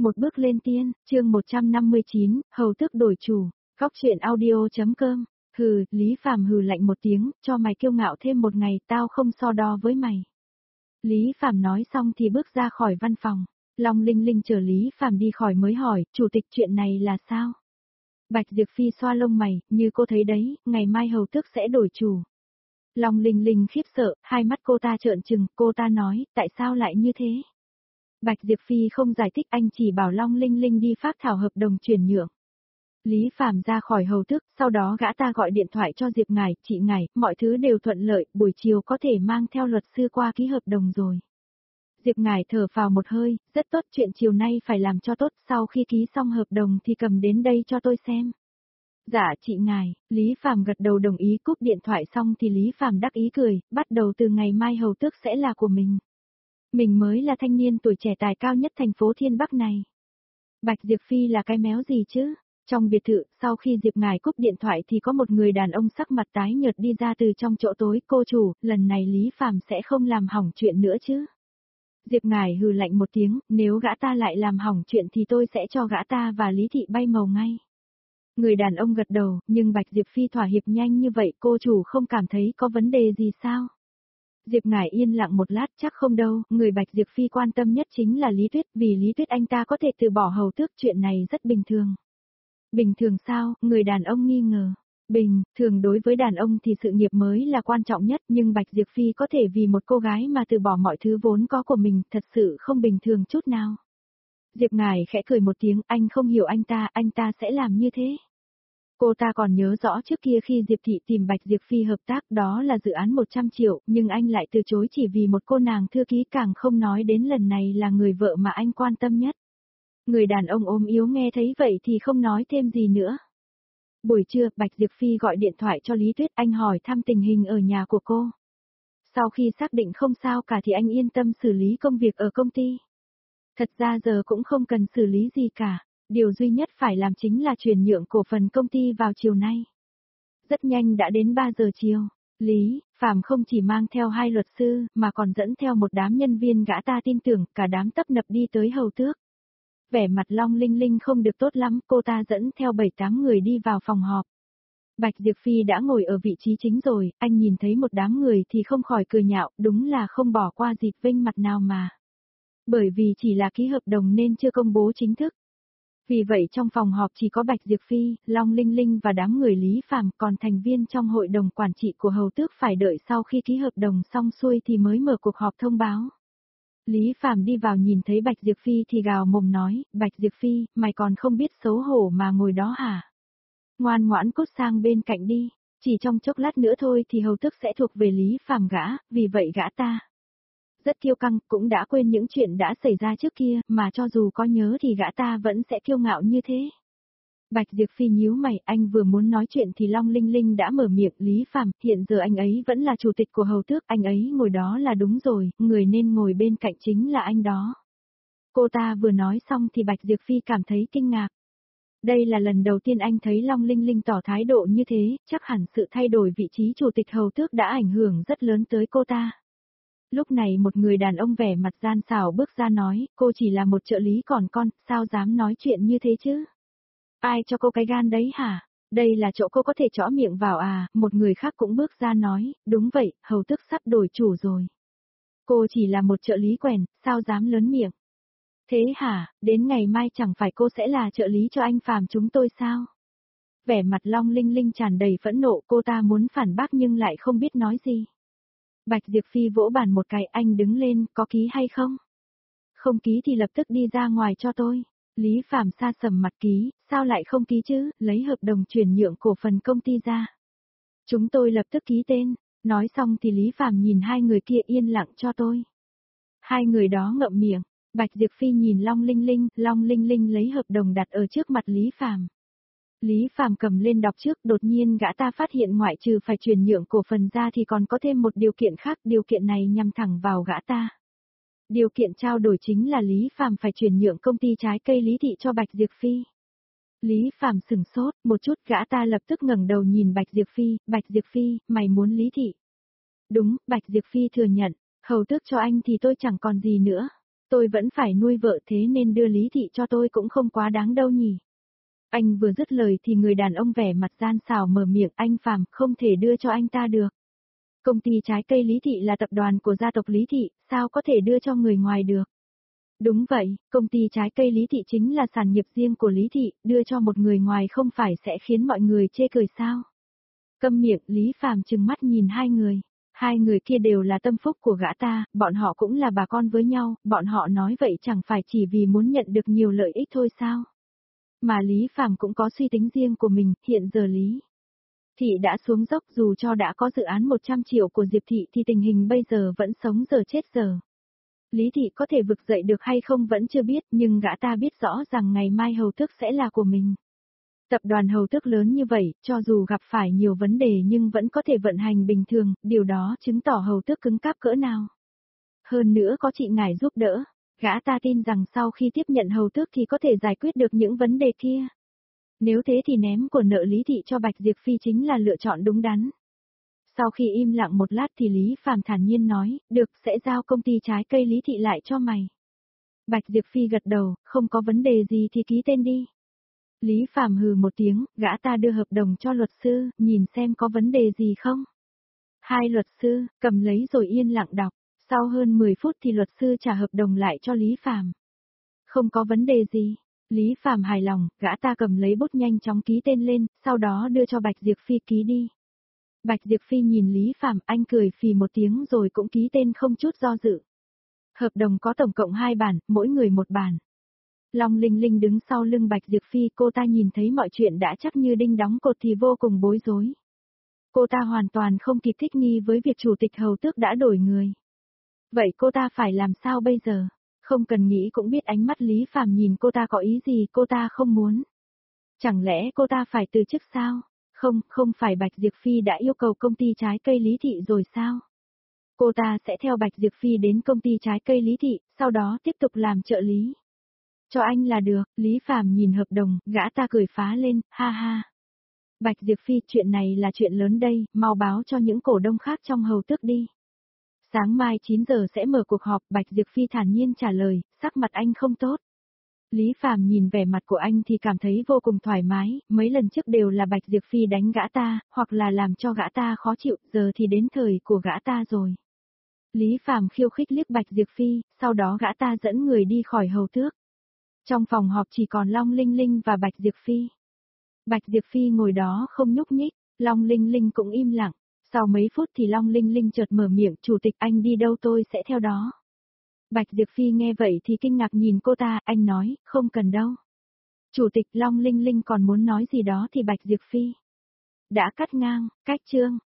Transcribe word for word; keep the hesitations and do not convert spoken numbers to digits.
Một bước lên tiên, chương một trăm năm mươi chín, hầu tước đổi chủ, góc truyện audio.com. Hừ, Lý Phàm hừ lạnh một tiếng, cho mày kiêu ngạo thêm một ngày, tao không so đo với mày. Lý Phàm nói xong thì bước ra khỏi văn phòng. Long Linh Linh chờ Lý Phàm đi khỏi mới hỏi, chủ tịch chuyện này là sao? Bạch Diệp Phi xoa lông mày, như cô thấy đấy, ngày mai hầu tước sẽ đổi chủ. Long Linh Linh khiếp sợ, hai mắt cô ta trợn trừng, cô ta nói, tại sao lại như thế? Bạch Diệp Phi không giải thích, anh chỉ bảo Long Linh Linh đi phác thảo hợp đồng chuyển nhượng. Lý Phàm ra khỏi hầu tước, sau đó gã ta gọi điện thoại cho Diệp Ngải, chị Ngải, mọi thứ đều thuận lợi, buổi chiều có thể mang theo luật sư qua ký hợp đồng rồi. Diệp Ngải thở phào một hơi, rất tốt, chuyện chiều nay phải làm cho tốt, sau khi ký xong hợp đồng thì cầm đến đây cho tôi xem. Dạ chị Ngải, Lý Phàm gật đầu đồng ý, cúp điện thoại xong thì Lý Phàm đắc ý cười, bắt đầu từ ngày mai hầu tước sẽ là của mình. Mình mới là thanh niên tuổi trẻ tài cao nhất thành phố Thiên Bắc này. Bạch Diệp Phi là cái méo gì chứ? Trong biệt thự, sau khi Diệp Ngải cúp điện thoại thì có một người đàn ông sắc mặt tái nhợt đi ra từ trong chỗ tối, cô chủ, lần này Lý Phàm sẽ không làm hỏng chuyện nữa chứ? Diệp Ngải hừ lạnh một tiếng, nếu gã ta lại làm hỏng chuyện thì tôi sẽ cho gã ta và Lý Thị bay màu ngay. Người đàn ông gật đầu, nhưng Bạch Diệp Phi thỏa hiệp nhanh như vậy, cô chủ không cảm thấy có vấn đề gì sao? Diệp Ngải yên lặng một lát, chắc không đâu, người Bạch Diệp Phi quan tâm nhất chính là Lý Tuyết, vì Lý Tuyết anh ta có thể từ bỏ hầu tước, chuyện này rất bình thường. Bình thường sao? Người đàn ông nghi ngờ. Bình thường đối với đàn ông thì sự nghiệp mới là quan trọng nhất, nhưng Bạch Diệp Phi có thể vì một cô gái mà từ bỏ mọi thứ vốn có của mình, thật sự không bình thường chút nào. Diệp Ngải khẽ cười một tiếng, anh không hiểu anh ta, anh ta sẽ làm như thế. Cô ta còn nhớ rõ trước kia khi Diệp Thị tìm Bạch Diệp Phi hợp tác, đó là dự án một trăm triệu, nhưng anh lại từ chối chỉ vì một cô nàng thư ký, càng không nói đến lần này là người vợ mà anh quan tâm nhất. Người đàn ông ốm yếu nghe thấy vậy thì không nói thêm gì nữa. Buổi trưa, Bạch Diệp Phi gọi điện thoại cho Lý Tuyết, anh hỏi thăm tình hình ở nhà của cô. Sau khi xác định không sao cả thì anh yên tâm xử lý công việc ở công ty. Thật ra giờ cũng không cần xử lý gì cả. Điều duy nhất phải làm chính là chuyển nhượng cổ phần công ty vào chiều nay. Rất nhanh đã đến ba giờ chiều, Lý Phàm không chỉ mang theo hai luật sư, mà còn dẫn theo một đám nhân viên gã ta tin tưởng, cả đám tấp nập đi tới hầu tước. Vẻ mặt Long Linh Linh không được tốt lắm, cô ta dẫn theo bảy tám người đi vào phòng họp. Bạch Diệp Phi đã ngồi ở vị trí chính rồi, anh nhìn thấy một đám người thì không khỏi cười nhạo, đúng là không bỏ qua dịp vinh mặt nào mà. Bởi vì chỉ là ký hợp đồng nên chưa công bố chính thức. Vì vậy trong phòng họp chỉ có Bạch Diệp Phi, Long Linh Linh và đám người Lý Phàm, còn thành viên trong hội đồng quản trị của hầu tước phải đợi sau khi ký hợp đồng xong xuôi thì mới mở cuộc họp thông báo. Lý Phàm đi vào nhìn thấy Bạch Diệp Phi thì gào mồm nói, Bạch Diệp Phi, mày còn không biết xấu hổ mà ngồi đó hả? Ngoan ngoãn cút sang bên cạnh đi, chỉ trong chốc lát nữa thôi thì hầu tước sẽ thuộc về Lý Phàm gã, vì vậy gã ta rất kiêu căng, cũng đã quên những chuyện đã xảy ra trước kia, mà cho dù có nhớ thì gã ta vẫn sẽ kiêu ngạo như thế. Bạch Diệp Phi nhíu mày, anh vừa muốn nói chuyện thì Long Linh Linh đã mở miệng, Lý Phàm, hiện giờ anh ấy vẫn là chủ tịch của hầu tước, anh ấy ngồi đó là đúng rồi, người nên ngồi bên cạnh chính là anh đó. Cô ta vừa nói xong thì Bạch Diệp Phi cảm thấy kinh ngạc. Đây là lần đầu tiên anh thấy Long Linh Linh tỏ thái độ như thế, chắc hẳn sự thay đổi vị trí chủ tịch hầu tước đã ảnh hưởng rất lớn tới cô ta. Lúc này một người đàn ông vẻ mặt gian xảo bước ra nói, cô chỉ là một trợ lý còn con, sao dám nói chuyện như thế chứ? Ai cho cô cái gan đấy hả? Đây là chỗ cô có thể chõ miệng vào à? Một người khác cũng bước ra nói, đúng vậy, hầu tước sắp đổi chủ rồi. Cô chỉ là một trợ lý quèn, sao dám lớn miệng? Thế hả, đến ngày mai chẳng phải cô sẽ là trợ lý cho anh Phàm chúng tôi sao? Vẻ mặt Long Linh Linh tràn đầy phẫn nộ, cô ta muốn phản bác nhưng lại không biết nói gì. Bạch Diệp Phi vỗ bàn một cái, anh đứng lên, có ký hay không? Không ký thì lập tức đi ra ngoài cho tôi. Lý Phàm sa sầm mặt, ký, sao lại không ký chứ, lấy hợp đồng chuyển nhượng cổ phần công ty ra. Chúng tôi lập tức ký tên, nói xong thì Lý Phàm nhìn hai người kia, yên lặng cho tôi. Hai người đó ngậm miệng, Bạch Diệp Phi nhìn Long Linh Linh, Long Linh Linh lấy hợp đồng đặt ở trước mặt Lý Phàm. Lý Phàm cầm lên đọc trước, đột nhiên gã ta phát hiện ngoại trừ phải chuyển nhượng cổ phần ra thì còn có thêm một điều kiện khác, điều kiện này nhằm thẳng vào gã ta. Điều kiện trao đổi chính là Lý Phàm phải chuyển nhượng công ty trái cây Lý Thị cho Bạch Diệp Phi. Lý Phàm sừng sốt, một chút gã ta lập tức ngẩng đầu nhìn Bạch Diệp Phi, Bạch Diệp Phi, mày muốn Lý Thị? Đúng, Bạch Diệp Phi thừa nhận, hầu tước cho anh thì tôi chẳng còn gì nữa. Tôi vẫn phải nuôi vợ thế nên đưa Lý Thị cho tôi cũng không quá đáng đâu nhỉ. Anh vừa dứt lời thì người đàn ông vẻ mặt gian xảo mở miệng, anh Phàm không thể đưa cho anh ta được. Công ty trái cây Lý Thị là tập đoàn của gia tộc Lý Thị, sao có thể đưa cho người ngoài được? Đúng vậy, công ty trái cây Lý Thị chính là sản nghiệp riêng của Lý Thị, đưa cho một người ngoài không phải sẽ khiến mọi người chê cười sao? Câm miệng, Lý Phàm trừng mắt nhìn hai người. Hai người kia đều là tâm phúc của gã ta, bọn họ cũng là bà con với nhau, bọn họ nói vậy chẳng phải chỉ vì muốn nhận được nhiều lợi ích thôi sao? Mà Lý Phàm cũng có suy tính riêng của mình, hiện giờ Lý Thị đã xuống dốc, dù cho đã có dự án một trăm triệu của Diệp Thị thì tình hình bây giờ vẫn sống giờ chết giờ. Lý Thị có thể vực dậy được hay không vẫn chưa biết, nhưng gã ta biết rõ rằng ngày mai Hầu Tước sẽ là của mình. Tập đoàn Hầu Tước lớn như vậy, cho dù gặp phải nhiều vấn đề nhưng vẫn có thể vận hành bình thường, điều đó chứng tỏ Hầu Tước cứng cáp cỡ nào. Hơn nữa có chị ngài giúp đỡ, gã ta tin rằng sau khi tiếp nhận Hầu Tước thì có thể giải quyết được những vấn đề kia. Nếu thế thì ném của nợ Lý Thị cho Bạch Diệp Phi chính là lựa chọn đúng đắn. Sau khi im lặng một lát thì Lý Phàm thản nhiên nói, được, sẽ giao công ty trái cây Lý Thị lại cho mày. Bạch Diệp Phi gật đầu, không có vấn đề gì thì ký tên đi. Lý Phàm hừ một tiếng, gã ta đưa hợp đồng cho luật sư, nhìn xem có vấn đề gì không. Hai luật sư, cầm lấy rồi yên lặng đọc, sau hơn mười phút thì luật sư trả hợp đồng lại cho Lý Phàm. Không có vấn đề gì. Lý Phàm hài lòng, gã ta cầm lấy bút nhanh chóng ký tên lên, sau đó đưa cho Bạch Diệp Phi ký đi. Bạch Diệp Phi nhìn Lý Phàm, anh cười phì một tiếng rồi cũng ký tên không chút do dự. Hợp đồng có tổng cộng hai bản, mỗi người một bản. Long Linh Linh đứng sau lưng Bạch Diệp Phi, cô ta nhìn thấy mọi chuyện đã chắc như đinh đóng cột thì vô cùng bối rối. Cô ta hoàn toàn không kịp thích nghi với việc chủ tịch Hầu Tước đã đổi người. Vậy cô ta phải làm sao bây giờ? Không cần nghĩ cũng biết ánh mắt Lý Phàm nhìn cô ta có ý gì, cô ta không muốn. Chẳng lẽ cô ta phải từ chức sao? Không, không phải Bạch Diệp Phi đã yêu cầu công ty trái cây Lý Thị rồi sao? Cô ta sẽ theo Bạch Diệp Phi đến công ty trái cây Lý Thị, sau đó tiếp tục làm trợ lý. Cho anh là được, Lý Phàm nhìn hợp đồng, gã ta cười phá lên, ha ha. Bạch Diệp Phi, chuyện này là chuyện lớn đây, mau báo cho những cổ đông khác trong Hầu Tước đi. Sáng mai chín giờ sẽ mở cuộc họp, Bạch Diệp Phi thản nhiên trả lời, sắc mặt anh không tốt. Lý Phàm nhìn vẻ mặt của anh thì cảm thấy vô cùng thoải mái, mấy lần trước đều là Bạch Diệp Phi đánh gã ta, hoặc là làm cho gã ta khó chịu, giờ thì đến thời của gã ta rồi. Lý Phàm khiêu khích liếc Bạch Diệp Phi, sau đó gã ta dẫn người đi khỏi Hầu Tước. Trong phòng họp chỉ còn Long Linh Linh và Bạch Diệp Phi. Bạch Diệp Phi ngồi đó không nhúc nhích, Long Linh Linh cũng im lặng. Sau mấy phút thì Long Linh Linh chợt mở miệng, chủ tịch anh đi đâu tôi sẽ theo đó. Bạch Diệp Phi nghe vậy thì kinh ngạc nhìn cô ta, anh nói, không cần đâu. Chủ tịch Long Linh Linh còn muốn nói gì đó thì Bạch Diệp Phi đã cắt ngang, cách chương.